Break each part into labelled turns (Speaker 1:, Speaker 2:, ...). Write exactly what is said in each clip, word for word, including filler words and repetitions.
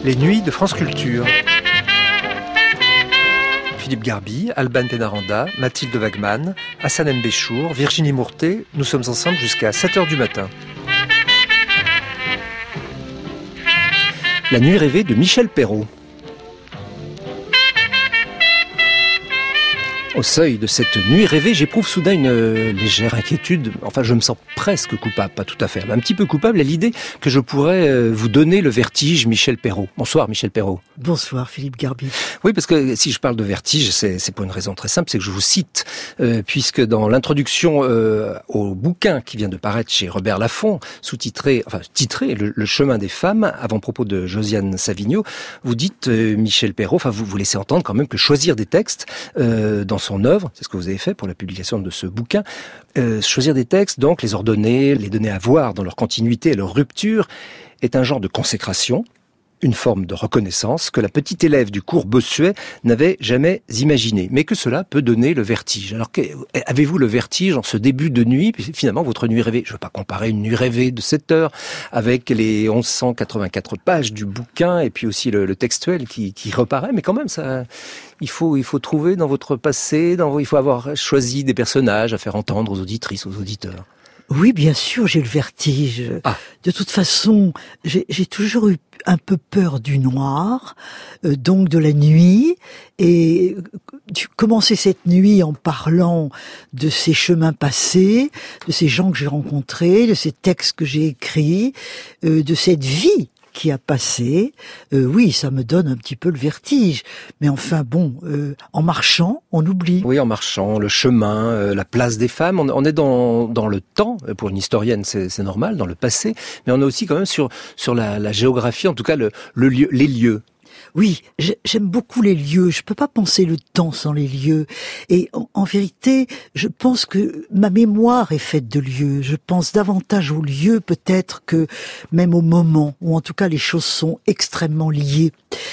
Speaker 1: Les nuits de France Culture. Philippe Garbi, Alban Pénaranda, Mathilde Wagman, Hassan M. Béchour, Virginie Mourtet, nous sommes ensemble jusqu'à sept heures du matin. La nuit rêvée de Michel Perrault. Au seuil de cette nuit rêvée, j'éprouve soudain une légère inquiétude. Enfin, je me sens presque coupable, pas tout à fait, mais un petit peu coupable à l'idée que je pourrais vous donner le vertige, Michel Perrault. Bonsoir, Michel Perrault.
Speaker 2: Bonsoir, Philippe Garbi.
Speaker 1: Oui, parce que si je parle de vertige, c'est, c'est pour une raison très simple, c'est que je vous cite, euh, puisque dans l'introduction euh, au bouquin qui vient de paraître chez Robert Laffont, sous-titré, enfin titré, le, le chemin des femmes, avant-propos de Josiane Savigno, vous dites, euh, Michel Perrault, enfin vous vous laissez entendre quand même que choisir des textes euh, dans son œuvre, c'est ce que vous avez fait pour la publication de ce bouquin, euh, choisir des textes, donc les ordonner, les donner à voir dans leur continuité et leur rupture, est un genre de consécration, une forme de reconnaissance que la petite élève du cours Bossuet n'avait jamais imaginé, mais que cela peut donner le vertige. Alors, avez-vous le vertige en ce début de nuit, puis finalement votre nuit rêvée? Je ne veux pas comparer une nuit rêvée de sept heures avec les mille cent quatre-vingt-quatre pages du bouquin et puis aussi le, le textuel qui, qui reparaît, mais quand même, ça, il faut, il faut trouver dans votre passé, dans, il faut avoir choisi des personnages à faire entendre aux auditrices, aux auditeurs.
Speaker 2: Oui, bien sûr, j'ai le vertige. Ah. De toute façon, j'ai, j'ai toujours eu un peu peur du noir, euh, donc de la nuit, et tu commençais cette nuit en parlant de ces chemins passés, de ces gens que j'ai rencontrés, de ces textes que j'ai écrits, euh, de cette vie qui a passé. Euh, oui, ça me donne un petit peu le vertige. Mais enfin, bon, euh, en marchant, on oublie.
Speaker 1: Oui, en marchant, le chemin, euh, la place des femmes. On, on est dans, dans le temps. Pour une historienne, c'est, c'est normal, dans le passé. Mais on est aussi quand même sur, sur la, la géographie, en tout cas le, le lieu, les lieux.
Speaker 2: Oui, j'aime beaucoup les lieux. Je peux pas penser le temps sans les lieux. Et en, en vérité, je pense que ma mémoire est faite de lieux. Je pense davantage aux lieux peut-être que même au moment, où en tout cas les choses sont extrêmement liées.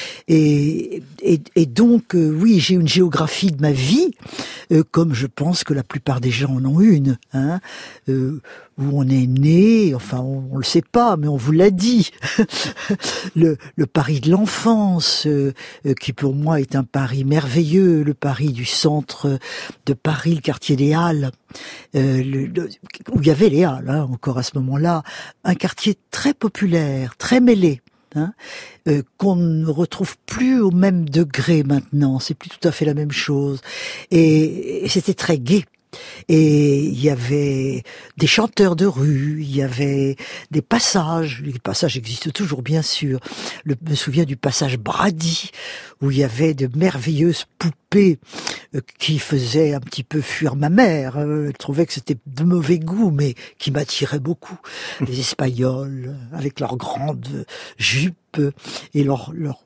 Speaker 2: Et, et, et donc, euh, oui, j'ai une géographie de ma vie, euh, comme je pense que la plupart des gens en ont une, hein, euh, où on est né, enfin on, on le sait pas, mais on vous l'a dit, le, le Paris de l'enfance, euh, euh, qui pour moi est un Paris merveilleux, le Paris du centre de Paris, le quartier des Halles, euh, le, le, où il y avait les Halles, hein, encore à ce moment-là, un quartier très populaire, très mêlé. Hein, euh, qu'on ne retrouve plus au même degré maintenant, c'est plus tout à fait la même chose, et, et c'était très gai. Et il y avait des chanteurs de rue, il y avait des passages, les passages existent toujours bien sûr. Le, je me souviens du passage Brady, où il y avait de merveilleuses poupées euh, qui faisaient un petit peu fuir ma mère. Euh, elle trouvait que c'était de mauvais goût, mais qui m'attiraient beaucoup. Les Espagnols, avec leurs grandes jupes et leur... leur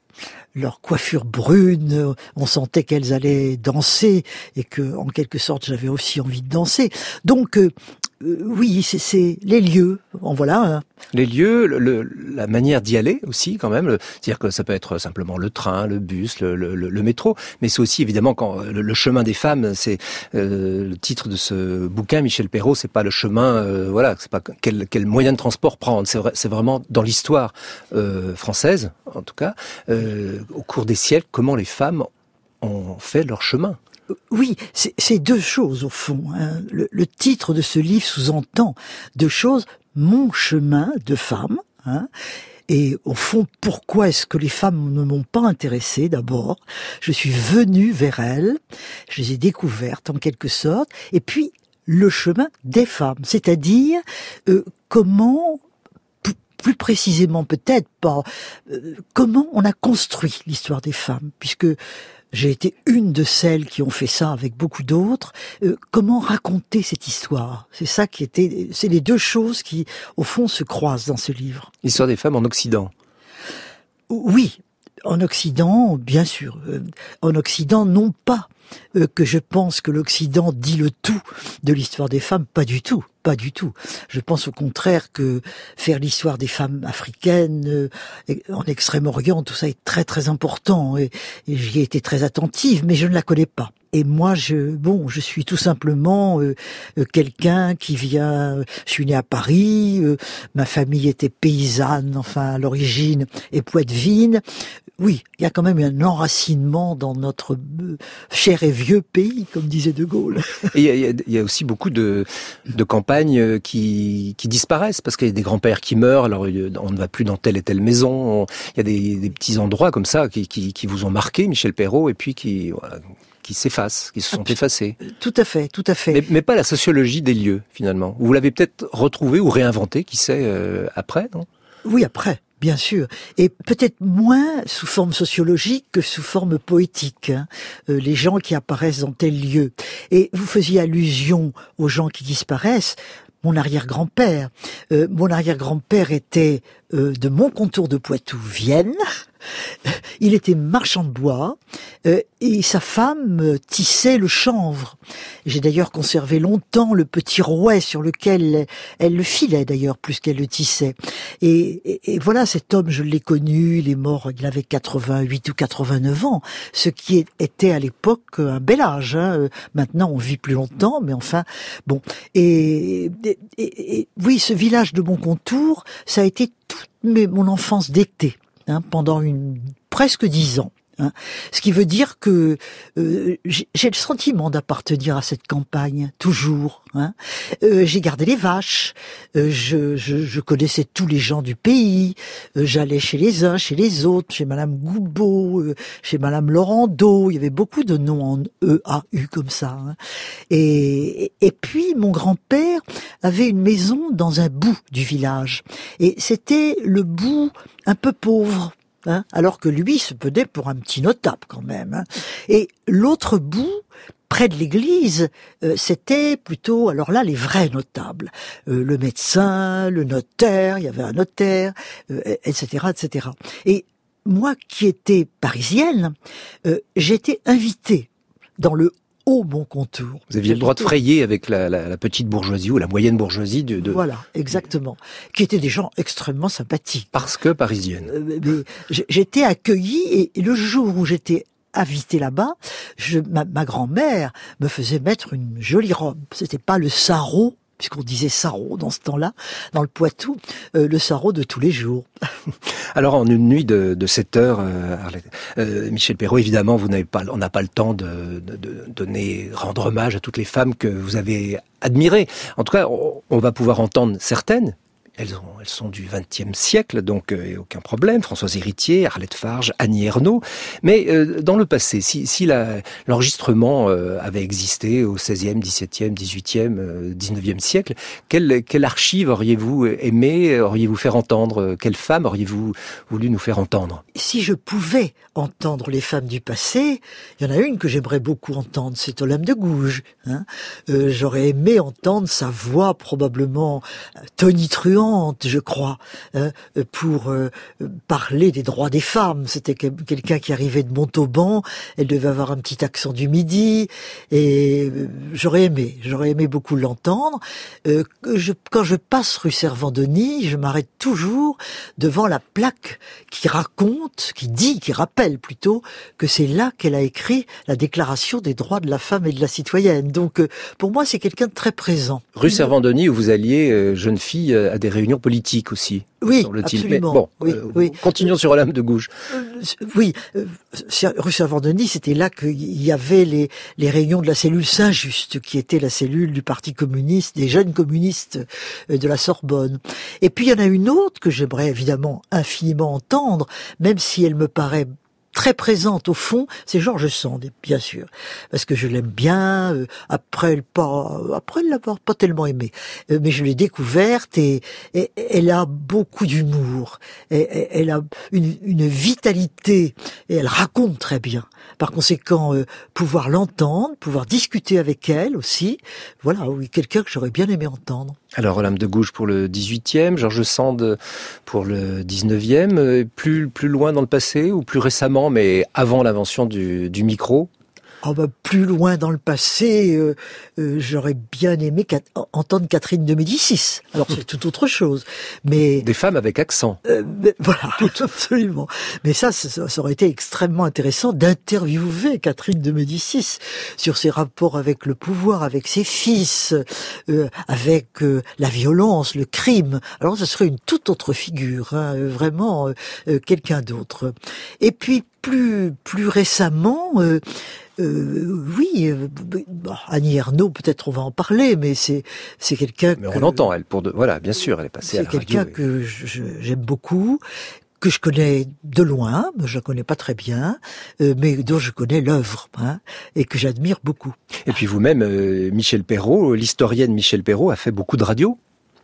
Speaker 2: leur coiffure brune, on sentait qu'elles allaient danser et que, en quelque sorte, j'avais aussi envie de danser. Donc, euh, euh, oui, c'est, c'est les lieux. En voilà. Hein.
Speaker 1: Les lieux, le, le, la manière d'y aller aussi, quand même. Le, c'est-à-dire que ça peut être simplement le train, le bus, le, le, le métro, mais c'est aussi évidemment quand le, le chemin des femmes. C'est euh, le titre de ce bouquin, Michel Perrault. C'est pas le chemin, euh, voilà, c'est pas quel, quel moyen de transport prendre. C'est, vrai, c'est vraiment dans l'histoire euh, française, en tout cas. Euh, au cours des siècles, comment les femmes ont fait leur chemin.
Speaker 2: Oui, c'est, c'est deux choses au fond. Hein. Le, le titre de ce livre sous-entend deux choses. Mon chemin de femme, hein, et au fond, pourquoi est-ce que les femmes ne m'ont pas intéressée d'abord? Je suis venue vers elles, je les ai découvertes en quelque sorte, et puis le chemin des femmes, c'est-à-dire euh, comment... plus précisément peut-être pas euh, comment on a construit l'histoire des femmes, puisque j'ai été une de celles qui ont fait ça avec beaucoup d'autres. Euh, comment raconter cette histoire? C'est ça qui était, c'est les deux choses qui, au fond, se croisent dans ce livre.
Speaker 1: L'histoire des femmes en Occident.
Speaker 2: Oui, en Occident, bien sûr. Euh, en Occident, non pas euh, que je pense que l'Occident dit le tout de l'histoire des femmes, pas du tout. Pas du tout. Je pense au contraire que faire l'histoire des femmes africaines euh, en Extrême-Orient, tout ça est très très important et, et j'y ai été très attentive, mais je ne la connais pas. et moi, je, bon, je suis tout simplement euh, euh, quelqu'un qui vient. Je suis né à Paris. Euh, ma famille était paysanne, enfin à l'origine, et poitevine. Oui, il y a quand même un enracinement dans notre euh, cher et vieux pays, comme disait De Gaulle.
Speaker 1: Et il y a, il y a aussi beaucoup de, de campagnes qui, qui disparaissent parce qu'il y a des grands-pères qui meurent. Alors on ne va plus dans telle et telle maison. On, il y a des, des petits endroits comme ça qui, qui, qui vous ont marqué, Michel Perrault, et puis qui, voilà, qui s'effacent, qui se sont effacés.
Speaker 2: Tout à fait, tout à fait.
Speaker 1: Mais, mais pas la sociologie des lieux, finalement. Vous l'avez peut-être retrouvé ou réinventé, qui sait, euh, après, non ?
Speaker 2: Oui, après. Bien sûr, et peut-être moins sous forme sociologique que sous forme poétique, hein, euh, les gens qui apparaissent dans tel lieu. Et vous faisiez allusion aux gens qui disparaissent. Mon arrière-grand-père, euh, mon arrière-grand-père était euh, de Montcontour de Poitou-Vienne. Il était marchand de bois euh, et sa femme euh, tissait le chanvre. J'ai d'ailleurs conservé longtemps le petit rouet sur lequel elle, elle le filait d'ailleurs plus qu'elle le tissait. Et, et, et voilà, cet homme, je l'ai connu, il est mort, il avait quatre-vingt-huit ou quatre-vingt-neuf ans, ce qui était à l'époque un bel âge. Hein. Maintenant, on vit plus longtemps, mais enfin, bon. Et, et, et, et oui, ce village de Montcontour, ça a été toute mes, mon enfance d'été. Hein, pendant une presque dix ans. Hein. Ce qui veut dire que euh, j'ai, j'ai le sentiment d'appartenir à cette campagne, toujours. Hein. Euh, j'ai gardé les vaches, euh, je, je, je connaissais tous les gens du pays, euh, j'allais chez les uns, chez les autres, chez Madame Goubeau, euh, chez Madame Laurando, il y avait beaucoup de noms en E A U comme ça. Hein. Et, et puis mon grand-père avait une maison dans un bout du village, et c'était le bout un peu pauvre. Hein, alors que lui se tenait pour un petit notable quand même. Hein. Et l'autre bout, près de l'église, euh, c'était plutôt, alors là, les vrais notables. Euh, le médecin, le notaire, il y avait un notaire, euh, et cetera, et cetera. Et moi qui étais parisienne, euh, j'étais invitée dans le haut Montcontour.
Speaker 1: Vous aviez le droit de frayer avec la, la, la petite bourgeoisie ou la moyenne bourgeoisie de, de...
Speaker 2: Voilà, exactement. Qui étaient des gens extrêmement sympathiques.
Speaker 1: Parce que parisienne.
Speaker 2: Euh, mais j'étais accueillie et le jour où j'étais invitée là-bas, je, ma, ma grand-mère me faisait mettre une jolie robe. C'était pas le sarrau, puisqu'on disait sarrau dans ce temps-là, dans le Poitou, euh, le sarrau de tous les jours.
Speaker 1: Alors, en une nuit de, de sept heures, euh, euh, Michel Perrault, évidemment, vous n'avez pas, on n'a pas le temps de, de, de donner, rendre hommage à toutes les femmes que vous avez admirées. En tout cas, on, on va pouvoir entendre certaines. Elles, ont, elles sont du vingtième siècle, donc euh, aucun problème. Françoise Héritier, Arlette Farge, Annie Ernaux. Mais euh, dans le passé, si, si la, l'enregistrement euh, avait existé au seizième, dix-septième, dix-huitième, euh, dix-neuvième siècle, quelle, quelle archive auriez-vous aimé, auriez-vous faire entendre? Quelle femme auriez-vous voulu nous faire entendre?
Speaker 2: Si je pouvais entendre les femmes du passé, il y en a une que j'aimerais beaucoup entendre, c'est Olympe de Gouges. Hein. Euh, j'aurais aimé entendre sa voix probablement tonitruante, je crois, euh, pour euh, parler des droits des femmes. C'était quelqu'un qui arrivait de Montauban, elle devait avoir un petit accent du Midi, et euh, j'aurais aimé, j'aurais aimé beaucoup l'entendre. Euh, je, quand je passe rue Servandoni, je m'arrête toujours devant la plaque qui raconte, qui dit, qui rappelle plutôt, que c'est là qu'elle a écrit la Déclaration des droits de la femme et de la citoyenne. Donc, euh, pour moi, c'est quelqu'un de très présent.
Speaker 1: Rue Servandoni, où vous alliez, euh, jeune fille, à des réunions politiques aussi.
Speaker 2: Oui, absolument.
Speaker 1: Mais bon,
Speaker 2: oui,
Speaker 1: euh,
Speaker 2: oui.
Speaker 1: Continuons sur Olympe de Gouges.
Speaker 2: Euh, oui, euh, rue Servandoni, c'était là qu'il y avait les, les réunions de la cellule Saint-Just, qui était la cellule du Parti communiste, des jeunes communistes de la Sorbonne. Et puis il y en a une autre que j'aimerais évidemment infiniment entendre, même si elle me paraît très présente au fond, c'est George Sand, bien sûr, parce que je l'aime bien. Euh, après, elle pas, après, elle l'a pas, pas tellement aimé, euh, mais je l'ai découverte et, et elle a beaucoup d'humour. Et, et, elle a une, une vitalité et elle raconte très bien. Par conséquent, euh, pouvoir l'entendre, pouvoir discuter avec elle aussi, voilà, oui, quelqu'un que j'aurais bien aimé entendre.
Speaker 1: Alors, Olympe de Gouges pour le dix-huitième, George Sand pour le dix-neuvième, plus, plus loin dans le passé ou plus récemment, mais avant l'invention du, du micro?
Speaker 2: Ah bah, plus loin dans le passé, euh, euh, j'aurais bien aimé cat- entendre Catherine de Médicis. Alors c'est tout autre chose. Mais
Speaker 1: Des femmes avec accent.
Speaker 2: euh, mais, voilà, absolument. Mais ça, ça, ça aurait été extrêmement intéressant d'interviewer Catherine de Médicis sur ses rapports avec le pouvoir, avec ses fils, euh, avec euh, la violence, le crime. Alors ce serait une toute autre figure, hein, vraiment euh, quelqu'un d'autre. Et puis plus plus récemment. Euh, Euh, oui, euh, bon, Annie Ernaux, peut-être on va en parler, mais c'est c'est quelqu'un
Speaker 1: Mais
Speaker 2: que,
Speaker 1: on l'entend, elle, pour de... Voilà, bien sûr, elle est passée à
Speaker 2: c'est
Speaker 1: la radio.
Speaker 2: quelqu'un
Speaker 1: et-
Speaker 2: que je- je- j'aime beaucoup, que je connais de loin, mais je la connais pas très bien, euh, mais dont je connais l'œuvre, hein, et que j'admire beaucoup.
Speaker 1: Et puis vous-même, euh, Michel Perrault, l'historienne Michel Perrault, a fait beaucoup de radio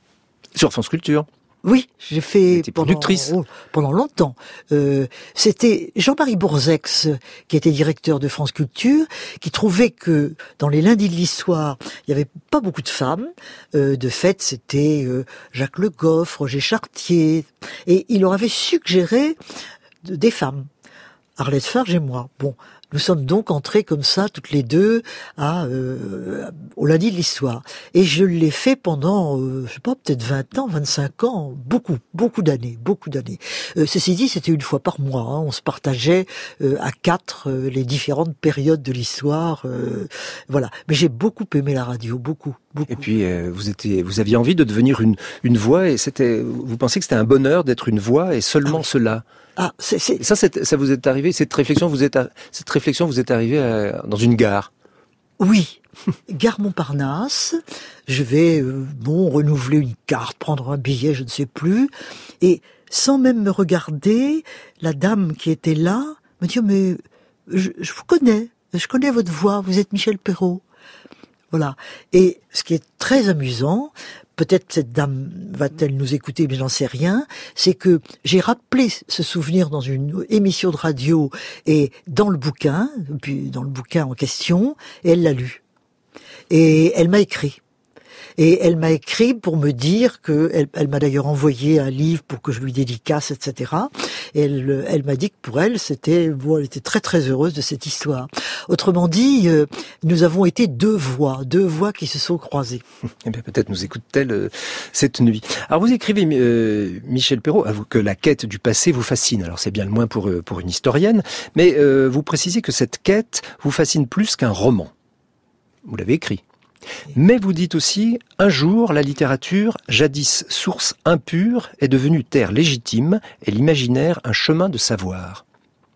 Speaker 1: sur France Culture.
Speaker 2: Oui, j'ai
Speaker 1: Vous
Speaker 2: fait
Speaker 1: étiez
Speaker 2: pendant,
Speaker 1: productrice.
Speaker 2: oh, pendant longtemps. Euh, c'était Jean-Marie Bourzex, qui était directeur de France Culture, qui trouvait que dans les lundis de l'histoire, il y avait pas beaucoup de femmes. Euh, de fait, c'était euh, Jacques Le Goff, Roger Chartier, et il leur avait suggéré de- des femmes. Arlette Farge et moi. Bon, nous sommes donc entrés comme ça, toutes les deux, à euh, au lundi de l'histoire. Et je l'ai fait pendant, euh, je sais pas, peut-être vingt ans, vingt-cinq ans, beaucoup, beaucoup d'années, beaucoup d'années. Euh, ceci dit, c'était une fois par mois. Hein, on se partageait euh, à quatre euh, les différentes périodes de l'histoire. Euh, voilà. Mais j'ai beaucoup aimé la radio, beaucoup, beaucoup.
Speaker 1: Et puis euh, vous étiez, vous aviez envie de devenir une une voix, et c'était, vous pensiez que c'était un bonheur d'être une voix et seulement
Speaker 2: Ah oui.
Speaker 1: cela.
Speaker 2: Ah, c'est, c'est,
Speaker 1: Et ça, c'est- ça vous est arrivé, cette réflexion, vous êtes, à- cette réflexion vous est arrivée à- dans une gare.
Speaker 2: Oui, gare Montparnasse, je vais euh, bon renouveler une carte, prendre un billet, je ne sais plus, et sans même me regarder, la dame qui était là me dit mais je, je vous connais, je connais votre voix, vous êtes Michel Perrault. Voilà. Et ce qui est très amusant, peut-être cette dame va-t-elle nous écouter, mais j'en sais rien, c'est que j'ai rappelé ce souvenir dans une émission de radio et dans le bouquin, puis dans le bouquin en question, et elle l'a lu. Et elle m'a écrit. Et elle m'a écrit pour me dire que, elle, elle m'a d'ailleurs envoyé un livre pour que je lui dédicace, et cetera. Et elle, elle m'a dit que pour elle, c'était, bon, elle était très très heureuse de cette histoire. Autrement dit, euh, nous avons été deux voix, deux voix qui se sont croisées.
Speaker 1: Eh bien, peut-être nous écoute-t-elle euh, cette nuit. Alors, vous écrivez, euh, Michel Perrault, avoue que la quête du passé vous fascine. Alors, c'est bien le moins pour, euh, pour une historienne, mais euh, vous précisez que cette quête vous fascine plus qu'un roman. Vous l'avez écrit. Mais vous dites aussi, un jour, la littérature, jadis source impure, est devenue terre légitime et l'imaginaire un chemin de savoir.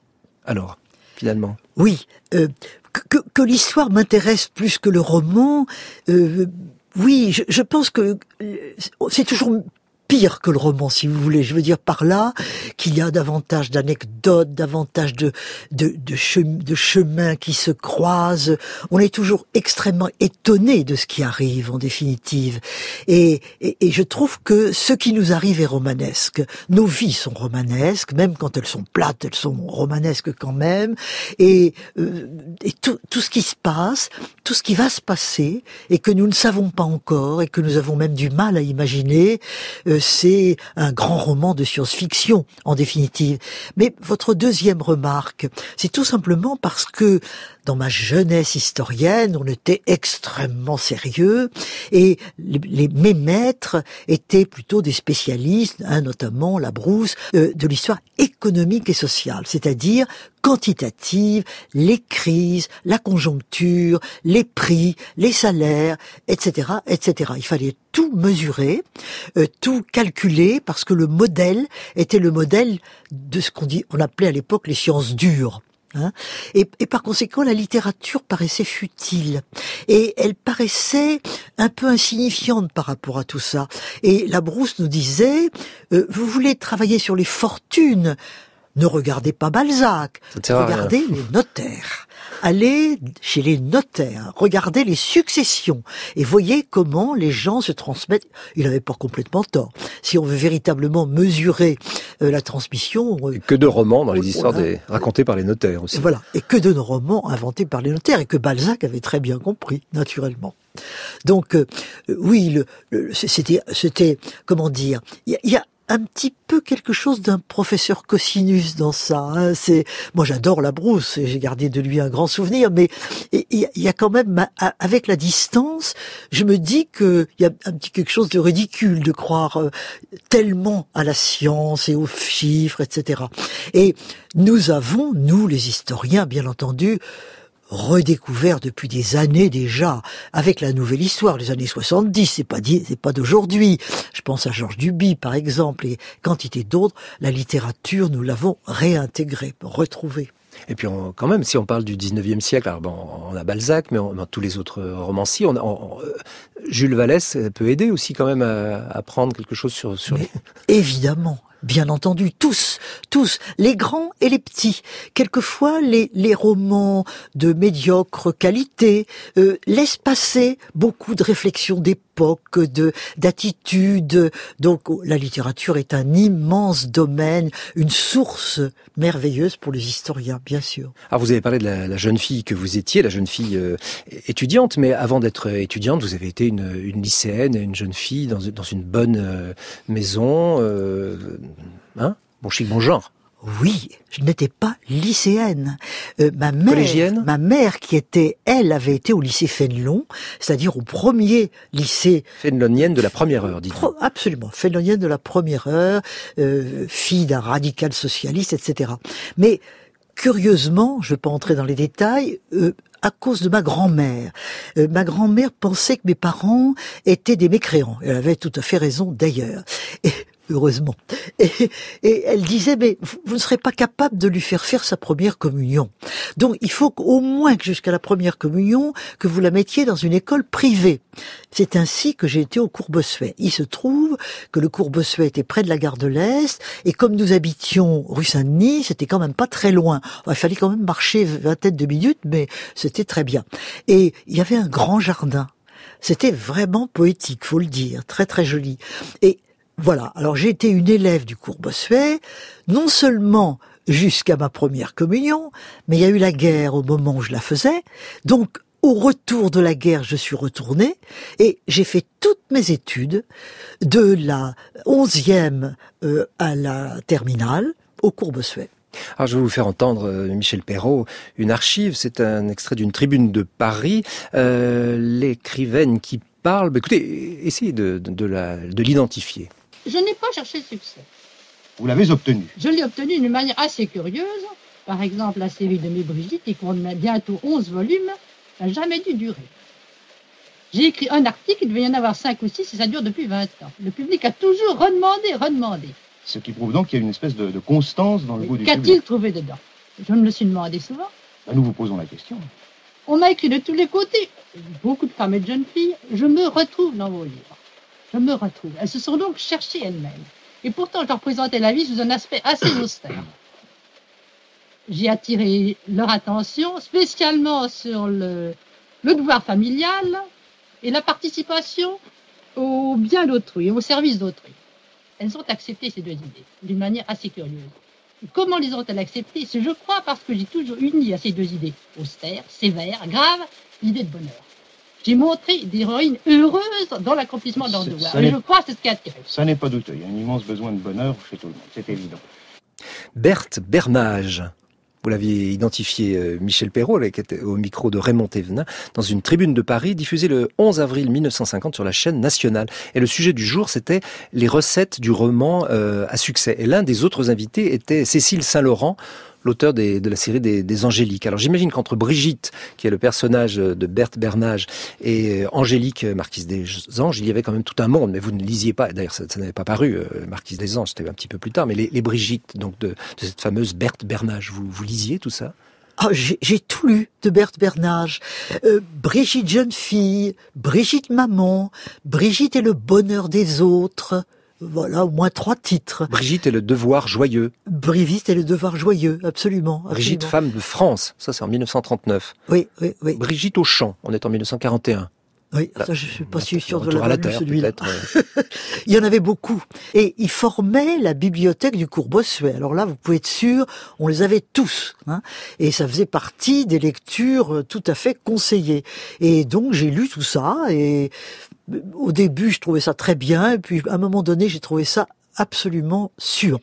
Speaker 1: Alors, finalement.
Speaker 2: Oui, euh, que, que, que l'histoire m'intéresse plus que le roman, euh, oui, je, je pense que euh, c'est toujours pire que le roman, si vous voulez. Je veux dire par là qu'il y a davantage d'anecdotes, davantage de de, de, chem, de chemins qui se croisent. On est toujours extrêmement étonné de ce qui arrive, en définitive. Et, et, et je trouve que ce qui nous arrive est romanesque. Nos vies sont romanesques, même quand elles sont plates, elles sont romanesques quand même. Et, euh, et tout, tout ce qui se passe, tout ce qui va se passer, et que nous ne savons pas encore, et que nous avons même du mal à imaginer, euh, c'est un grand roman de science-fiction, en définitive. Mais votre deuxième remarque, c'est tout simplement parce que dans ma jeunesse historienne, on était extrêmement sérieux, et les, les, mes maîtres étaient plutôt des spécialistes, hein, notamment Labrousse, euh, de l'histoire économique et sociale, c'est-à-dire quantitative, les crises, la conjoncture, les prix, les salaires, et cetera, et cetera. Il fallait tout mesurer, euh, tout calculer, parce que le modèle était le modèle de ce qu'on dit, on appelait à l'époque les sciences dures. Hein, et, et par conséquent, la littérature paraissait futile et elle paraissait un peu insignifiante par rapport à tout ça. Et Labrousse nous disait, euh, vous voulez travailler sur les fortunes, ne regardez pas Balzac, regardez les notaires. Allez chez les notaires, regardez les successions et voyez comment les gens se transmettent. Il n'avait pas complètement tort. Si on veut véritablement mesurer euh, la transmission... Euh,
Speaker 1: et que de romans dans les
Speaker 2: oh,
Speaker 1: histoires
Speaker 2: voilà.
Speaker 1: des, racontées par les notaires aussi.
Speaker 2: Et voilà, et que de romans inventés par les notaires et que Balzac avait très bien compris, naturellement. Donc, euh, oui, le, le, c'était, c'était, comment dire, il y a... Y a un petit peu quelque chose d'un professeur Cosinus dans ça. Hein. C'est, moi j'adore Labrousse et j'ai gardé de lui un grand souvenir, mais il y, y a quand même, avec la distance, je me dis que il y a un petit quelque chose de ridicule de croire euh, tellement à la science et aux chiffres, et cetera. Et nous avons, nous les historiens, bien entendu, redécouvert depuis des années déjà, avec la nouvelle histoire, les années soixante-dix, c'est pas dit, c'est pas d'aujourd'hui. Je pense à Georges Duby, par exemple, et quantité d'autres. La littérature, nous l'avons réintégrée, retrouvée.
Speaker 1: Et puis on, quand même, si on parle du dix-neuvième siècle, alors bon, on a Balzac, mais on, dans tous les autres romanciers, on, on, Jules Vallès peut aider aussi quand même à, à prendre quelque chose sur... sur
Speaker 2: les... Évidemment. Bien entendu, tous, tous, les grands et les petits. Quelquefois, les, les romans de médiocre qualité euh, laissent passer beaucoup de réflexions d'époque, de d'attitudes. Donc, la littérature est un immense domaine, une source merveilleuse pour les historiens, bien sûr.
Speaker 1: Alors, vous avez parlé de la, la jeune fille que vous étiez, la jeune fille euh, étudiante, mais avant d'être étudiante, vous avez été une, une lycéenne, une jeune fille dans, dans une bonne euh, maison. Euh, Hein bon chic, bon genre.
Speaker 2: Oui, je n'étais pas lycéenne. Euh, ma mère,
Speaker 1: collégienne.
Speaker 2: Ma mère qui était, elle, avait été au lycée Fénelon, c'est-à-dire au premier lycée.
Speaker 1: Fénelonienne de la première heure, dites-vous.
Speaker 2: Pro, absolument, Fénelonienne de la première heure, euh, fille d'un radical socialiste, et cetera. Mais curieusement, je ne vais pas entrer dans les détails. Euh, à cause de ma grand-mère. Euh, ma grand-mère pensait que mes parents étaient des mécréants. Elle avait tout à fait raison d'ailleurs. Et heureusement. Et, et elle disait, mais vous ne serez pas capable de lui faire faire sa première communion. Donc, il faut qu'au moins que jusqu'à la première communion, que vous la mettiez dans une école privée. C'est ainsi que j'ai été au cours Bossuet. Il se trouve que le cours Bossuet était près de la gare de l'Est, et comme nous habitions rue Saint-Denis, c'était quand même pas très loin. Il fallait quand même marcher vingtaine de minutes, mais c'était très bien. Et il y avait un grand jardin. C'était vraiment poétique, faut le dire, très très joli. Et voilà, alors j'ai été une élève du cours Bossuet, non seulement jusqu'à ma première communion, mais il y a eu la guerre au moment où je la faisais, donc au retour de la guerre, je suis retournée, et j'ai fait toutes mes études, de la onzième euh, à la terminale, au cours Bossuet.
Speaker 1: Alors je vais vous faire entendre, euh, Michel Perrault, une archive, c'est un extrait d'une tribune de Paris, euh, l'écrivaine qui parle, bah, écoutez, essayez de, de, de, la, de l'identifier.
Speaker 3: Je n'ai pas cherché le succès.
Speaker 4: Vous l'avez obtenu.
Speaker 3: Je l'ai obtenu d'une manière assez curieuse. Par exemple, la série de mes Brigitte, qui compte bientôt onze volumes, n'a jamais dû durer. J'ai écrit un article, il devait y en avoir cinq ou six, et ça dure depuis vingt ans. Le public a toujours redemandé, redemandé.
Speaker 4: Ce qui prouve donc qu'il y a une espèce de, de constance dans le goût du public.
Speaker 3: Qu'a-t-il trouvé dedans? Je me le suis demandé souvent.
Speaker 4: Ben, nous vous posons la question.
Speaker 3: On m'a écrit de tous les côtés. Beaucoup de femmes et de jeunes filles. Je me retrouve dans vos livres. Je me retrouve. Elles se sont donc cherchées elles-mêmes. Et pourtant, je leur présentais la vie sous un aspect assez austère. J'ai attiré leur attention spécialement sur le, le devoir familial et la participation au bien d'autrui, au service d'autrui. Elles ont accepté ces deux idées d'une manière assez curieuse. Et comment les ont-elles acceptées? C'est, je crois, parce que j'ai toujours uni à ces deux idées, austère, sévère, grave, l'idée de bonheur. J'ai montré des héroïnes heureuses dans l'accomplissement de leur devoir. Et je crois que c'est ce qui a attiré.
Speaker 4: Ça n'est pas douteux. Il y a un immense besoin de bonheur chez tout le monde. C'est évident.
Speaker 1: Berthe Bernage. Vous l'aviez identifié, euh, Michel Perrault, qui était au micro de Raymond Thévenin, dans une tribune de Paris, diffusée le onze avril mille neuf cent cinquante sur la chaîne nationale. Et le sujet du jour, c'était les recettes du roman euh, à succès. Et l'un des autres invités était Cécile Saint-Laurent, l'auteur des, de la série des, des Angéliques. Alors j'imagine qu'entre Brigitte, qui est le personnage de Berthe Bernage, et Angélique, marquise des Anges, il y avait quand même tout un monde, mais vous ne lisiez pas, d'ailleurs ça, ça n'avait pas paru, euh, marquise des Anges, c'était un petit peu plus tard, mais les, les Brigitte, donc de, de cette fameuse Berthe Bernage, vous, vous lisiez tout ça?
Speaker 2: Ah, j'ai, j'ai tout lu de Berthe Bernage. Euh, Brigitte jeune fille, Brigitte maman, Brigitte et le bonheur des autres. Voilà, au moins trois titres.
Speaker 1: Brigitte et le devoir joyeux.
Speaker 2: Brigitte et le devoir joyeux, absolument. absolument.
Speaker 1: Brigitte, femme de France, ça c'est en mille neuf cent trente-neuf.
Speaker 2: Oui, oui, oui.
Speaker 1: Brigitte au champ, on est en mille neuf cent quarante et un.
Speaker 2: Oui, ça, je suis pas si sûr de
Speaker 1: l'avoir
Speaker 2: lu, celui-là. Il y en avait beaucoup. Et ils formaient la bibliothèque du cours Bossuet. Alors là, vous pouvez être sûr, on les avait tous. Hein, et ça faisait partie des lectures tout à fait conseillées. Et donc, j'ai lu tout ça. Et au début, je trouvais ça très bien. Et puis, à un moment donné, j'ai trouvé ça absolument suant.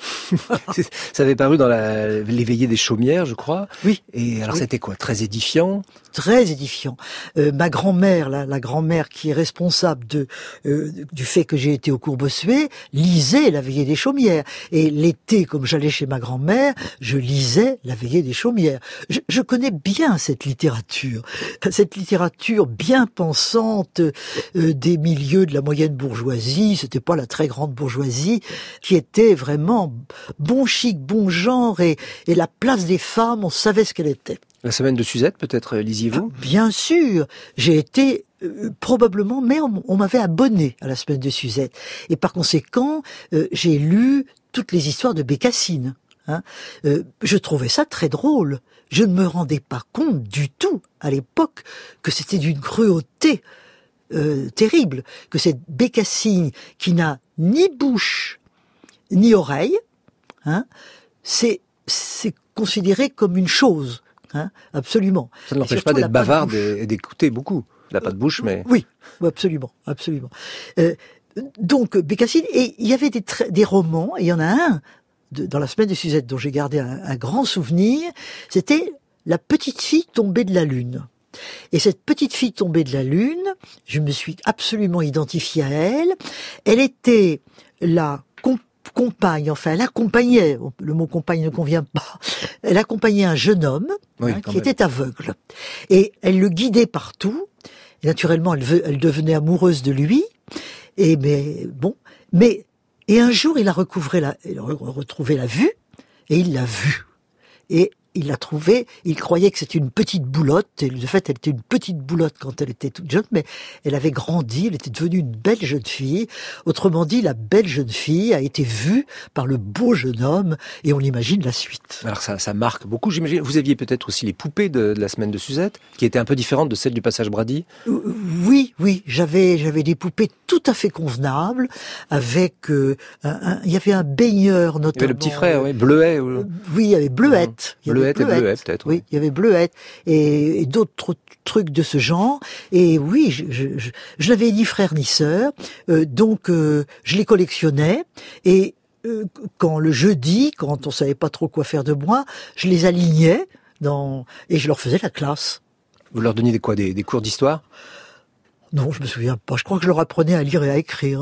Speaker 1: Ça avait paru dans la, l'éveillé des chaumières, je crois.
Speaker 2: Oui.
Speaker 1: Et alors
Speaker 2: oui.
Speaker 1: C'était quoi? Très édifiant?
Speaker 2: Très édifiant. Euh, ma grand-mère, la, la grand-mère qui est responsable de euh, du fait que j'ai été au cours Bossuet, lisait La Veillée des Chaumières. Et l'été, comme j'allais chez ma grand-mère, je lisais La Veillée des Chaumières. Je, je connais bien cette littérature, cette littérature bien pensante euh, des milieux de la moyenne bourgeoisie. C'était pas la très grande bourgeoisie, qui était vraiment bon chic, bon genre, et, et la place des femmes, on savait ce qu'elle était.
Speaker 1: La semaine de Suzette, peut-être, lisiez-vous?
Speaker 2: Bien sûr, j'ai été euh, probablement, mais on, on m'avait abonné à la semaine de Suzette. Et par conséquent, euh, j'ai lu toutes les histoires de Bécassine. Hein. Euh, je trouvais ça très drôle. Je ne me rendais pas compte du tout, à l'époque, que c'était d'une cruauté euh, terrible, que cette Bécassine qui n'a ni bouche ni oreille, hein, c'est, c'est considéré comme une chose. Hein, absolument.
Speaker 1: Ça ne l'empêche pas d'être bavarde et d'écouter beaucoup. Elle n'a pas de bouche, mais...
Speaker 2: Oui, absolument, absolument. Euh, donc, Bécassine, et il y avait des, tra- des romans, et il y en a un, de, dans la semaine de Suzette, dont j'ai gardé un, un grand souvenir, c'était La petite fille tombée de la lune. Et cette petite fille tombée de la lune, je me suis absolument identifié à elle. Elle était la compagne, enfin, elle accompagnait, le mot compagne ne convient pas, elle accompagnait un jeune homme,
Speaker 1: oui,
Speaker 2: hein, qui
Speaker 1: même.
Speaker 2: était aveugle. Et elle le guidait partout. Et naturellement, elle, ve- elle devenait amoureuse de lui. Et mais bon, mais et un jour, il a recouvré la, il a retrouvé la vue, et il l'a vue. Et il l'a trouvée, il croyait que c'était une petite boulotte, et de fait, elle était une petite boulotte quand elle était toute jeune, mais elle avait grandi, elle était devenue une belle jeune fille. Autrement dit, la belle jeune fille a été vue par le beau jeune homme, et on imagine la suite.
Speaker 1: Alors ça, ça marque beaucoup, j'imagine. Vous aviez peut-être aussi les poupées de, de la semaine de Suzette, qui étaient un peu différentes de celles du Passage Brady?
Speaker 2: Oui, oui, j'avais j'avais des poupées tout à fait convenables, avec euh, un, un, il y avait un baigneur notamment.
Speaker 1: Il y avait le petit frère, oui, Bleuet. Ou...
Speaker 2: Oui, il y avait Bleuette. Il y avait
Speaker 1: Bleuette et Bleuet, peut-être.
Speaker 2: Oui, il y avait Bleuette et, et d'autres trucs de ce genre. Et oui, je, je, je, je n'avais ni frère ni sœur, euh, donc euh, je les collectionnais. Et euh, quand le jeudi, quand on savait pas trop quoi faire de moi, je les alignais dans et je leur faisais la classe.
Speaker 1: Vous leur donniez des quoi, des, des cours d'histoire?
Speaker 2: Non, je me souviens pas. Je crois que je leur apprenais à lire et à écrire.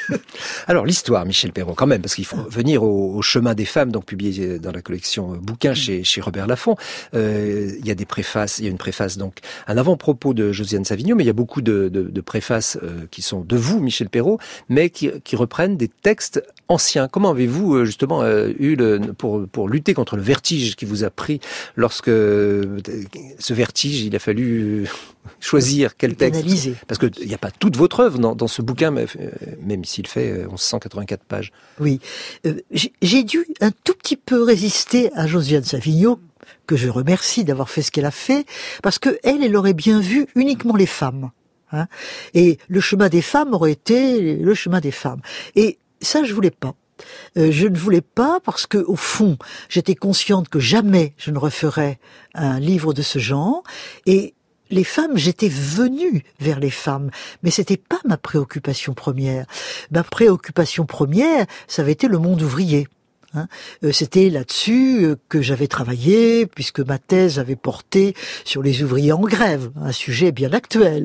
Speaker 1: Alors, l'histoire, Michel Perrault, quand même, parce qu'il faut venir au, au Chemin des femmes, donc publié dans la collection bouquins chez, chez Robert Laffont. Euh, il y a des préfaces, il y a une préface, donc, un avant-propos de Josiane Savigno, mais il y a beaucoup de, de, de préfaces euh, qui sont de vous, Michel Perrault, mais qui, qui reprennent des textes anciens. Comment avez-vous, justement, euh, eu le, pour, pour lutter contre le vertige qui vous a pris lorsque euh, ce vertige, il a fallu choisir quel texte?
Speaker 2: Analyser.
Speaker 1: Parce qu'il n'y a pas toute votre œuvre dans, dans ce bouquin, même s'il fait onze cent quatre-vingt-quatre pages.
Speaker 2: Oui. Euh, j'ai dû un tout petit peu résister à Josiane Savigno, que je remercie d'avoir fait ce qu'elle a fait, parce que elle, elle aurait bien vu uniquement les femmes. Hein, et le chemin des femmes aurait été le chemin des femmes. Et ça, je voulais pas. Euh, je ne voulais pas parce que, au fond, j'étais consciente que jamais je ne referais un livre de ce genre. Et les femmes, j'étais venue vers les femmes, mais c'était pas ma préoccupation première. Ma préoccupation première, ça avait été le monde ouvrier. Hein, euh, c'était là-dessus euh, que j'avais travaillé, puisque ma thèse avait porté sur les ouvriers en grève, un sujet bien actuel.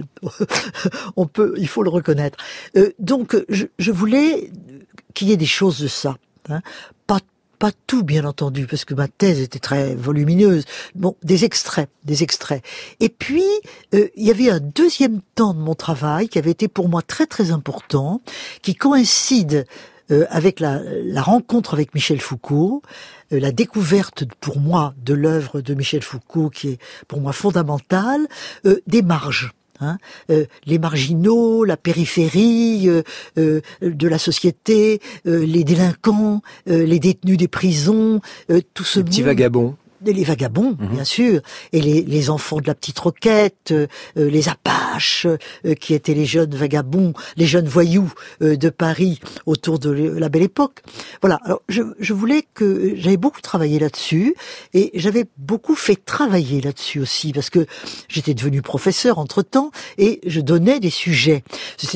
Speaker 2: On peut, il faut le reconnaître. Euh, donc, je, je voulais qu'il y ait des choses de ça. Hein, pas Pas tout, bien entendu, parce que ma thèse était très volumineuse. Bon, des extraits, des extraits. Et puis, euh, il y avait un deuxième temps de mon travail qui avait été pour moi très très important, qui coïncide euh, avec la, la rencontre avec Michel Foucault, euh, la découverte pour moi de l'œuvre de Michel Foucault, qui est pour moi fondamentale, euh, des marges. Hein, euh, les marginaux, la périphérie euh, euh, de la société, euh, les délinquants, euh, les détenus des prisons, euh, tout ce
Speaker 1: les petits
Speaker 2: monde.
Speaker 1: vagabonds.
Speaker 2: Les vagabonds, mmh. bien sûr, et les, les enfants de la petite Roquette, euh, les Apaches, euh, qui étaient les jeunes vagabonds, les jeunes voyous euh, de Paris autour de la Belle Époque. Voilà. Alors, je, je voulais que j'avais beaucoup travaillé là-dessus, et j'avais beaucoup fait travailler là-dessus aussi, parce que j'étais devenu professeur entre-temps, et je donnais des sujets. C'est d'ailleurs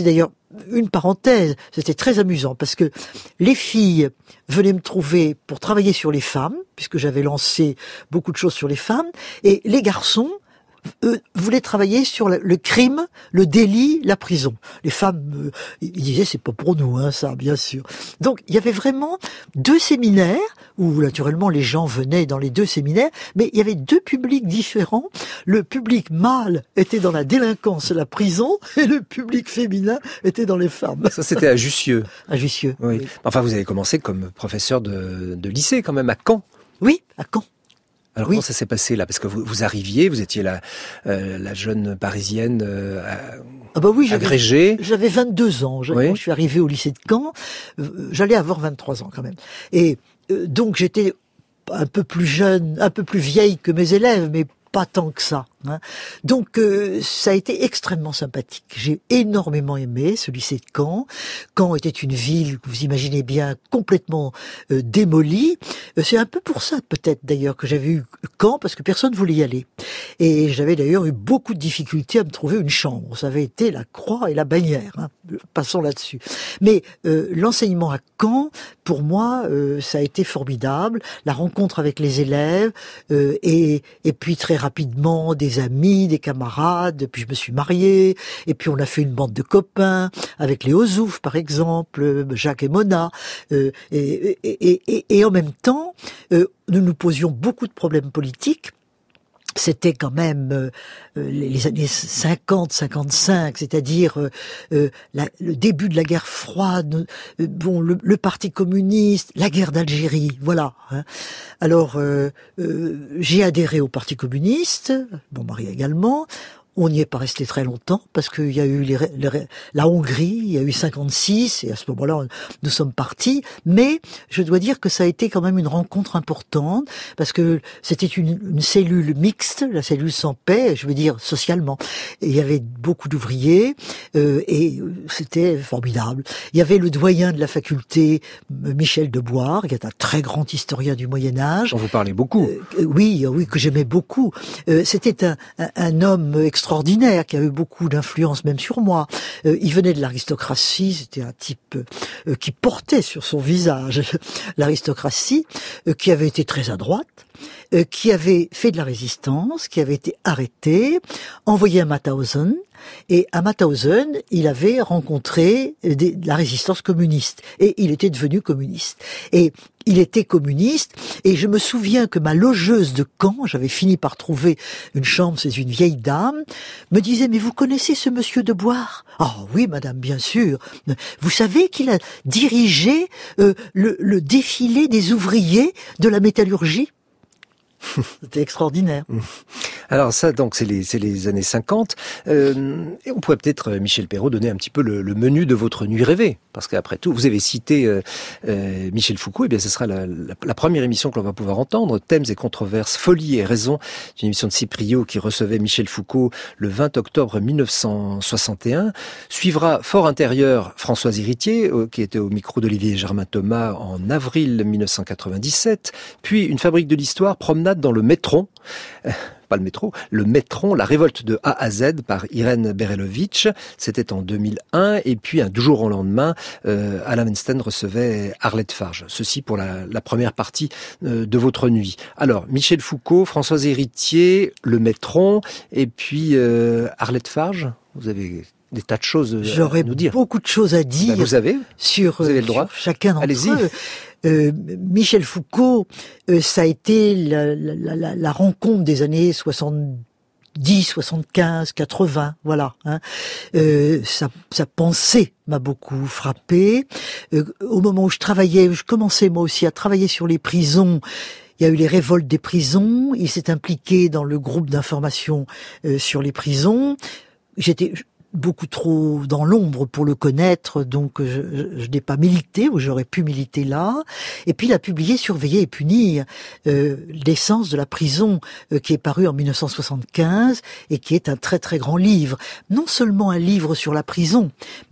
Speaker 2: une parenthèse, c'était très amusant parce que les filles venaient me trouver pour travailler sur les femmes, puisque j'avais lancé beaucoup de choses sur les femmes, et les garçons eux, voulaient travailler sur le, le crime, le délit, la prison. Les femmes, euh, ils disaient c'est pas pour nous, hein, ça, bien sûr. Donc il y avait vraiment deux séminaires où naturellement les gens venaient dans les deux séminaires, mais il y avait deux publics différents. Le public mâle était dans la délinquance, la prison, et le public féminin était dans les femmes.
Speaker 1: Ça, c'était à Jussieu.
Speaker 2: À Jussieu.
Speaker 1: Oui.
Speaker 2: Oui.
Speaker 1: Enfin, vous avez commencé comme professeur de, de lycée, quand même, à Caen.
Speaker 2: Oui, à Caen.
Speaker 1: Alors
Speaker 2: oui.
Speaker 1: Comment ça s'est passé là? Parce que vous, vous arriviez, vous étiez la, euh, la jeune parisienne euh,
Speaker 2: ah bah oui, j'avais,
Speaker 1: agrégée.
Speaker 2: J'avais vingt-deux ans. Je,
Speaker 1: oui.
Speaker 2: Quand je suis arrivé au lycée de Caen, euh, j'allais avoir vingt-trois ans quand même. Et euh, donc j'étais un peu plus jeune, un peu plus vieille que mes élèves, mais pas tant que ça. Hein. Donc euh, ça a été extrêmement sympathique. J'ai énormément aimé ce lycée de Caen. Caen était une ville, vous imaginez bien, complètement euh, démolie. Euh, c'est un peu pour ça peut-être d'ailleurs que j'avais eu Caen, parce que personne ne voulait y aller. Et j'avais d'ailleurs eu beaucoup de difficultés à me trouver une chambre. Ça avait été la croix et la bannière. Hein. Passons là-dessus. Mais euh, l'enseignement à Caen, pour moi, euh, ça a été formidable. La rencontre avec les élèves euh, et, et puis très rapidement des amis, des camarades, puis je me suis mariée, et puis on a fait une bande de copains, avec les Ozouf par exemple, Jacques et Mona, euh, et, et, et, et en même temps, euh, nous nous posions beaucoup de problèmes politiques. C'était quand même euh, les années cinquante cinquante-cinq, c'est-à-dire euh, euh, la, le début de la guerre froide, euh, bon, le, le Parti communiste, la guerre d'Algérie, voilà. Hein. Alors, euh, euh, j'ai adhéré au Parti communiste, mon mari également. On n'y est pas resté très longtemps parce qu'il y a eu les, les, la Hongrie, il y a eu cinquante-six et à ce moment-là nous sommes partis. Mais je dois dire que ça a été quand même une rencontre importante parce que c'était une, une cellule mixte, la cellule sans paix, je veux dire socialement. Et il y avait beaucoup d'ouvriers euh, et c'était formidable. Il y avait le doyen de la faculté, Michel Deboire, qui est un très grand historien du Moyen Âge.
Speaker 1: On vous parlait beaucoup.
Speaker 2: Euh, oui, oui, que j'aimais beaucoup. Euh, c'était un, un, un homme extraordinaire. extraordinaire, qui a eu beaucoup d'influence même sur moi. Euh, il venait de l'aristocratie, c'était un type euh, qui portait sur son visage l'aristocratie, euh, qui avait été très à droite, euh, qui avait fait de la résistance, qui avait été arrêté, envoyé à Mauthausen, et à Mauthausen, il avait rencontré des, la résistance communiste, et il était devenu communiste. Et il était communiste, et je me souviens que ma logeuse de Caen, j'avais fini par trouver une chambre, c'est une vieille dame, me disait, mais vous connaissez ce monsieur Deboire? Ah oh, oui, madame, bien sûr. Vous savez qu'il a dirigé euh, le, le défilé des ouvriers de la métallurgie? C'était extraordinaire.
Speaker 1: Alors ça, donc, c'est les, c'est les années cinquante. Euh, et on pourrait peut-être, Michel Perrault, donner un petit peu le, le menu de votre nuit rêvée. Parce qu'après tout, vous avez cité euh, euh, Michel Foucault, et bien ce sera la, la, la première émission que l'on va pouvoir entendre. Thèmes et controverses, folie et raison. C'est une émission de Cyprio qui recevait Michel Foucault le vingt octobre mille neuf cent soixante et un. Suivra Fort intérieur, Françoise Héritier, euh, qui était au micro d'Olivier Germain-Thomas en avril mille neuf cent quatre-vingt-dix-sept. Puis Une fabrique de l'histoire, promenade dans le métron. Euh, pas le métro, le métron, la révolte de A à Z par Irène Berelovitch, c'était en deux mille un, et puis un jour au lendemain, euh, Alain Weinstein recevait Arlette Farge. Ceci pour la, la première partie euh, de votre nuit. Alors, Michel Foucault, Françoise Héritier, le métron, et puis euh, Arlette Farge, vous avez des tas de choses à
Speaker 2: J'aurais
Speaker 1: nous dire.
Speaker 2: beaucoup de choses à dire.
Speaker 1: Ben vous avez,
Speaker 2: sur,
Speaker 1: vous avez le droit.
Speaker 2: sur chacun d'entre
Speaker 1: Allez-y.
Speaker 2: eux. Euh, Michel Foucault, euh, ça a été la, la, la, la rencontre des années soixante-dix, soixante-quinze, quatre-vingts, voilà. Hein. Euh, sa, sa pensée m'a beaucoup frappé. Euh, au moment où je travaillais, je commençais moi aussi à travailler sur les prisons. Il y a eu les révoltes des prisons. Il s'est impliqué dans le groupe d'information euh, sur les prisons. J'étais beaucoup trop dans l'ombre pour le connaître, donc je, je, je n'ai pas milité, ou j'aurais pu militer là. Et puis il a publié Surveiller et punir, euh, l'essence de la prison, euh, qui est paru en mille neuf cent soixante-quinze, et qui est un très très grand livre. Non seulement un livre sur la prison, mais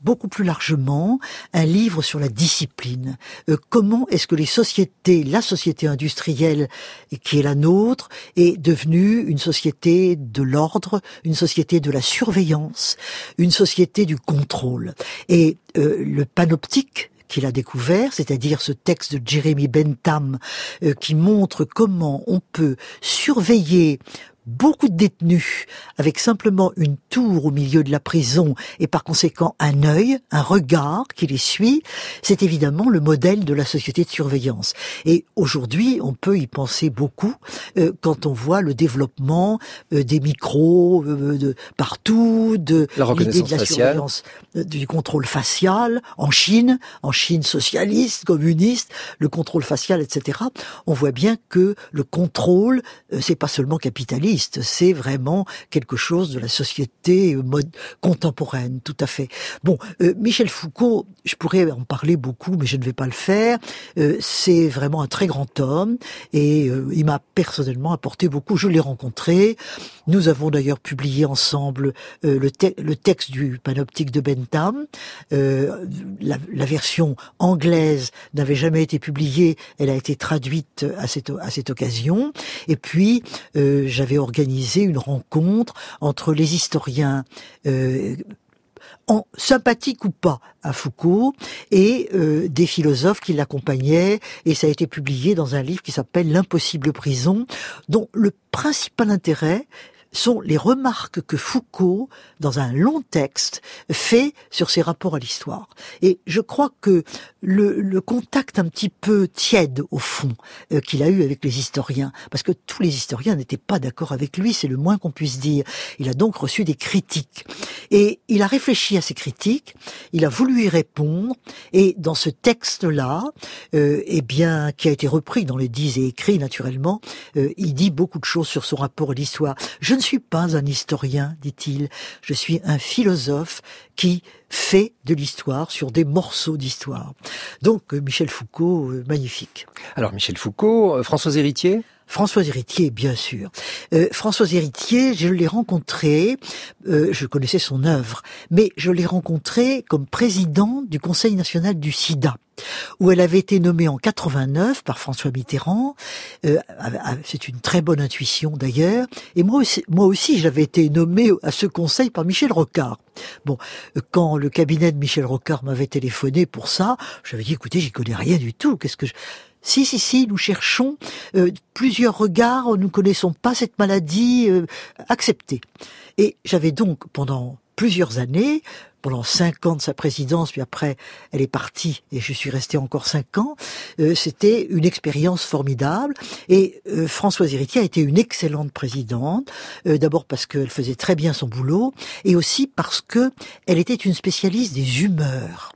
Speaker 2: beaucoup plus largement un livre sur la discipline. Euh, comment est-ce que les sociétés, la société industrielle qui est la nôtre, est devenue une société de l'ordre, une société de la surveillance, une société du contrôle. Et euh, le panoptique qu'il a découvert, c'est-à-dire ce texte de Jeremy Bentham euh, qui montre comment on peut surveiller beaucoup de détenus avec simplement une tour au milieu de la prison et par conséquent un œil, un regard qui les suit, c'est évidemment le modèle de la société de surveillance. Et aujourd'hui, on peut y penser beaucoup euh, quand on voit le développement euh, des micros euh, de partout, de l'idée de la surveillance, euh, du contrôle facial en Chine, en Chine socialiste, communiste, le contrôle facial, et cetera. On voit bien que le contrôle, euh, c'est pas seulement capitaliste. C'est vraiment quelque chose de la société mode contemporaine, tout à fait. Bon, euh, Michel Foucault, je pourrais en parler beaucoup, mais je ne vais pas le faire. Euh, c'est vraiment un très grand homme et euh, il m'a personnellement apporté beaucoup. Je l'ai rencontré. Nous avons d'ailleurs publié ensemble euh, le, te- le texte du Panoptique de Bentham. Euh, la, la version anglaise n'avait jamais été publiée. Elle a été traduite à cette, à cette occasion. Et puis, euh, j'avais organisé une rencontre entre les historiens euh, en, sympathiques ou pas à Foucault et euh, des philosophes qui l'accompagnaient, et ça a été publié dans un livre qui s'appelle L'impossible prison, dont le principal intérêt sont les remarques que Foucault, dans un long texte, fait sur ses rapports à l'histoire. Et je crois que le, le contact un petit peu tiède, au fond, euh, qu'il a eu avec les historiens, parce que tous les historiens n'étaient pas d'accord avec lui, c'est le moins qu'on puisse dire. Il a donc reçu des critiques. Et il a réfléchi à ces critiques, il a voulu y répondre, et dans ce texte-là, euh, eh bien, qui a été repris dans les dix et écrit, naturellement, euh, il dit beaucoup de choses sur son rapport à l'histoire. Je ne suis pas un historien, dit-il, je suis un philosophe qui fait de l'histoire sur des morceaux d'histoire. Donc, Michel Foucault, euh, magnifique.
Speaker 1: Alors, Michel Foucault, euh, Françoise Héritier ?
Speaker 2: Françoise Héritier, bien sûr. Euh, Françoise Héritier, je l'ai rencontrée, euh, je connaissais son œuvre, mais je l'ai rencontrée comme présidente du Conseil national du sida, où elle avait été nommée en quatre-vingt-neuf par François Mitterrand. Euh, c'est une très bonne intuition d'ailleurs. Et moi aussi, moi aussi, j'avais été nommée à ce conseil par Michel Rocard. Bon, quand le cabinet de Michel Rocard m'avait téléphoné pour ça, j'avais dit, écoutez, j'y connais rien du tout. Qu'est-ce que je... Si, si, si, nous cherchons euh, plusieurs regards, nous ne connaissons pas cette maladie, euh, acceptée. Et j'avais donc, pendant plusieurs années, pendant cinq ans de sa présidence, puis après, elle est partie, et je suis resté encore cinq ans, euh, c'était une expérience formidable. Et euh, Françoise Héritier a été une excellente présidente, euh, d'abord parce qu'elle faisait très bien son boulot, et aussi parce que elle était une spécialiste des humeurs.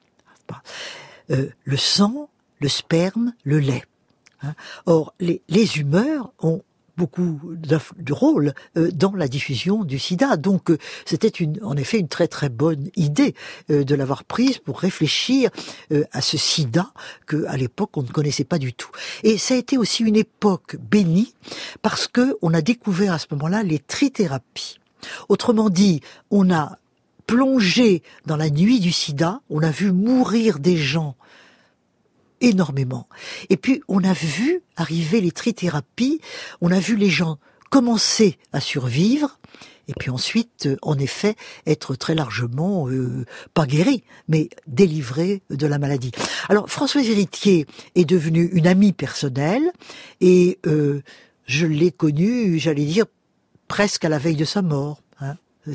Speaker 2: Euh, le sang, le sperme, le lait. Hein. Or, les, les humeurs ont beaucoup de rôle euh, dans la diffusion du sida. Donc, euh, c'était une, en effet une très très bonne idée euh, de l'avoir prise pour réfléchir euh, à ce sida que, à l'époque, on ne connaissait pas du tout. Et ça a été aussi une époque bénie parce que on a découvert à ce moment-là les trithérapies. Autrement dit, on a plongé dans la nuit du sida, on a vu mourir des gens énormément. Et puis, on a vu arriver les trithérapies, on a vu les gens commencer à survivre, et puis ensuite, en effet, être très largement, euh, pas guéris, mais délivrés de la maladie. Alors, Françoise Héritier est devenue une amie personnelle, et euh, je l'ai connue, j'allais dire, presque à la veille de sa mort, hein.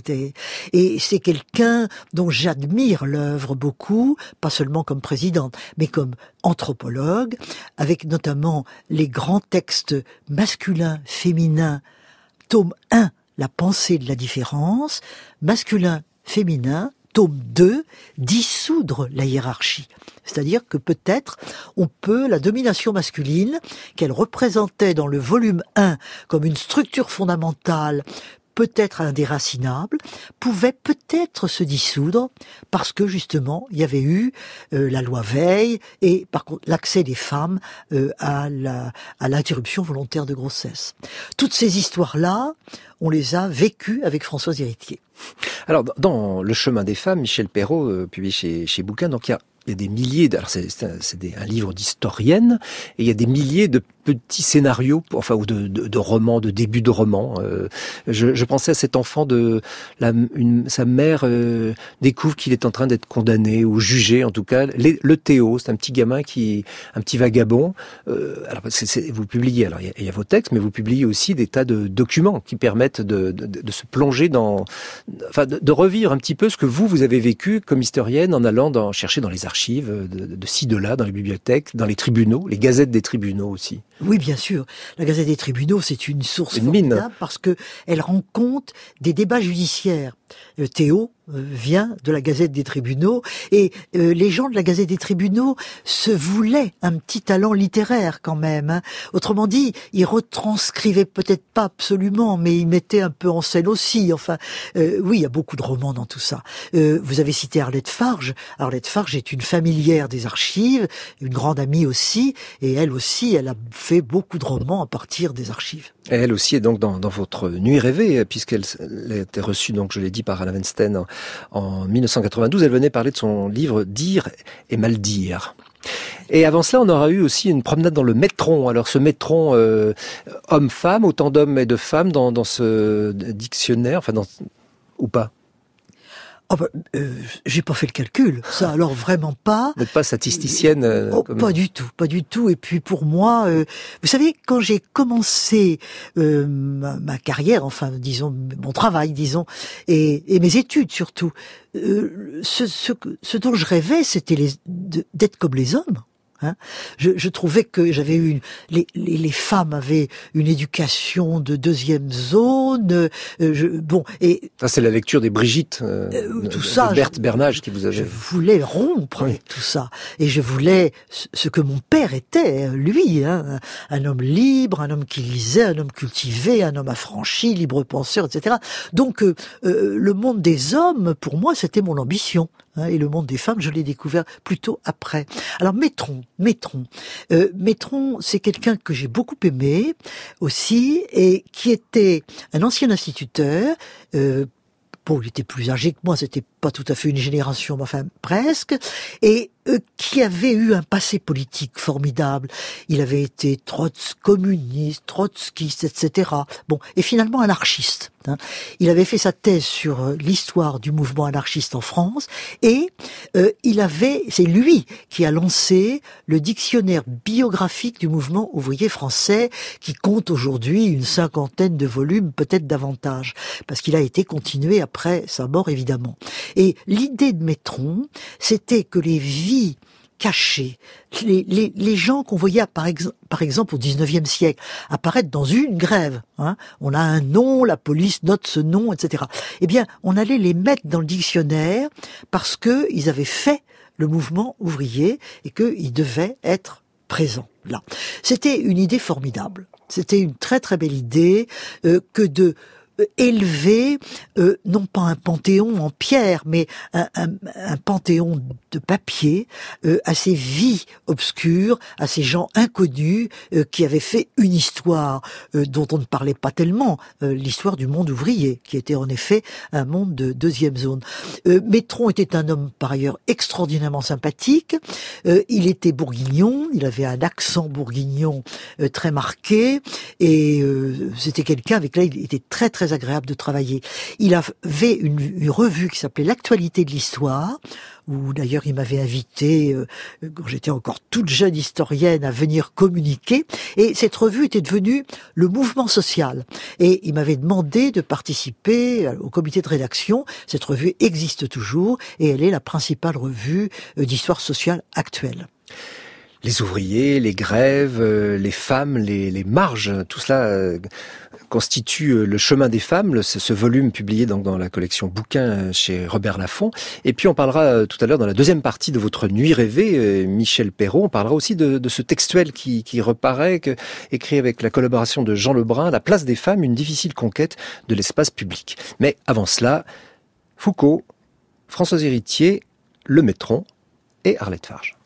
Speaker 2: Et c'est quelqu'un dont j'admire l'œuvre beaucoup, pas seulement comme présidente, mais comme anthropologue, avec notamment les grands textes masculins, féminins, tome un, La pensée de la différence, masculin, féminin, tome deux, dissoudre la hiérarchie. C'est-à-dire que peut-être on peut, la domination masculine, qu'elle représentait dans le volume un comme une structure fondamentale peut-être indéracinable, pouvait peut-être se dissoudre parce que justement il y avait eu euh, la loi Veil et par contre l'accès des femmes euh, à la à l'interruption volontaire de grossesse. Toutes ces histoires-là, on les a vécues avec Françoise Héritier.
Speaker 1: Alors dans Le chemin des femmes, Michel Perrault, euh, publié chez chez Bouquin, donc il y a il y a des milliers, de, alors c'est, c'est, un, c'est des, un livre d'historienne, et il y a des milliers de petits scénarios, enfin ou de, de, de romans, de débuts de romans. Euh, je, je pensais à cet enfant de la, une, sa mère euh, découvre qu'il est en train d'être condamné ou jugé, en tout cas. Les, le Théo, c'est un petit gamin qui, un petit vagabond. Euh, alors c'est, c'est, vous publiez, alors il y, a, il y a vos textes, mais vous publiez aussi des tas de documents qui permettent de, de, de, de se plonger dans, enfin de, de revivre un petit peu ce que vous vous avez vécu comme historienne en allant dans, chercher dans les archives. De, de, de ci, de là, dans les bibliothèques, dans les tribunaux, les gazettes des tribunaux aussi.
Speaker 2: Oui, bien sûr. La Gazette des tribunaux, c'est une source
Speaker 1: une
Speaker 2: formidable
Speaker 1: mine.
Speaker 2: Parce que elle rend compte des débats judiciaires. Euh, Théo euh, vient de la Gazette des tribunaux et euh, les gens de la Gazette des tribunaux se voulaient un petit talent littéraire quand même. Hein. Autrement dit, ils retranscrivaient peut-être pas absolument, mais ils mettaient un peu en scène aussi. Enfin, euh, oui, il y a beaucoup de romans dans tout ça. Euh, vous avez cité Arlette Farge. Arlette Farge est une familière des archives, une grande amie aussi, et elle aussi, elle a fait beaucoup de romans à partir des archives.
Speaker 1: Et elle aussi est donc dans, dans votre Nuit rêvée, puisqu'elle elle a été reçue, donc je l'ai dit, par Alain Weinstein en, en mille neuf cent quatre-vingt-douze. Elle venait parler de son livre « Dire et mal dire ». Et avant cela, on aura eu aussi une promenade dans le métron. Alors ce métron euh, homme-femme, autant d'hommes et de femmes dans, dans ce dictionnaire, enfin dans, ou pas?
Speaker 2: Oh bah, euh, j'ai pas fait le calcul, ça alors vraiment pas.
Speaker 1: Vous n'êtes pas statisticienne euh,
Speaker 2: oh,
Speaker 1: comme...
Speaker 2: Pas du tout, pas du tout. Et puis pour moi, euh, vous savez, quand j'ai commencé euh, ma, ma carrière, enfin disons mon travail, disons, et, et mes études surtout, euh, ce, ce, ce dont je rêvais, c'était les, de, d'être comme les hommes. Hein, je, je trouvais que j'avais eu une, les, les, les femmes avaient une éducation de deuxième zone. Euh, je, bon et
Speaker 1: ça c'est la lecture des Brigitte, euh,
Speaker 2: euh, tout
Speaker 1: de,
Speaker 2: ça,
Speaker 1: de Berthe
Speaker 2: je,
Speaker 1: Bernage qui vous avait.
Speaker 2: Je voulais rompre oui. avec tout ça et je voulais ce, ce que mon père était, lui, hein, un homme libre, un homme qui lisait, un homme cultivé, un homme affranchi, libre penseur, et cetera. Donc euh, euh, le monde des hommes, pour moi, c'était mon ambition. Hein, et le monde des femmes, je l'ai découvert plutôt après. Alors Métron, Métron, euh, Métron, c'est quelqu'un que j'ai beaucoup aimé aussi et qui était un ancien instituteur. Euh, bon, il était plus âgé que moi, c'était pas tout à fait une génération, mais enfin presque, et euh, qui avait eu un passé politique formidable. Il avait été trotz communiste, trotskiste, et cetera. Bon, et finalement anarchiste. Hein. Il avait fait sa thèse sur euh, l'histoire du mouvement anarchiste en France, et euh, il avait, c'est lui qui a lancé le dictionnaire biographique du mouvement ouvrier français, qui compte aujourd'hui une cinquantaine de volumes, peut-être davantage, parce qu'il a été continué après sa mort, évidemment. Et l'idée de Métron, c'était que les vies cachées, les, les, les gens qu'on voyait par, ex, par exemple au dix-neuvième siècle apparaître dans une grève, hein, on a un nom, la police note ce nom, et cetera. Eh bien, on allait les mettre dans le dictionnaire parce que ils avaient fait le mouvement ouvrier et qu'ils devaient être présents là. C'était une idée formidable. C'était une très très belle idée euh, que de élever, euh, non pas un panthéon en pierre, mais un, un, un panthéon de papier euh, à ces vies obscures, à ces gens inconnus euh, qui avaient fait une histoire euh, dont on ne parlait pas tellement, euh, l'histoire du monde ouvrier, qui était en effet un monde de deuxième zone. Euh, Métron était un homme par ailleurs extraordinairement sympathique, euh, il était bourguignon, il avait un accent bourguignon euh, très marqué, et euh, c'était quelqu'un avec lequel il était très très agréable de travailler. Il avait une, une revue qui s'appelait L'Actualité de l'Histoire, où d'ailleurs il m'avait invité, euh, quand j'étais encore toute jeune historienne, à venir communiquer, et cette revue était devenue le mouvement social. Et il m'avait demandé de participer au comité de rédaction. Cette revue existe toujours, et elle est la principale revue d'histoire sociale actuelle.
Speaker 1: Les ouvriers, les grèves, euh, les femmes, les, les marges, tout cela euh, constitue le chemin des femmes, ce, ce volume publié donc dans la collection bouquins chez Robert Laffont. Et puis on parlera euh, tout à l'heure dans la deuxième partie de votre Nuit rêvée, euh, Michel Perrault, on parlera aussi de, de ce textuel qui, qui reparaît, que, écrit avec la collaboration de Jean Lebrun, La place des femmes, une difficile conquête de l'espace public. Mais avant cela, Foucault, Françoise Héritier, Le Maitron et Arlette Farge.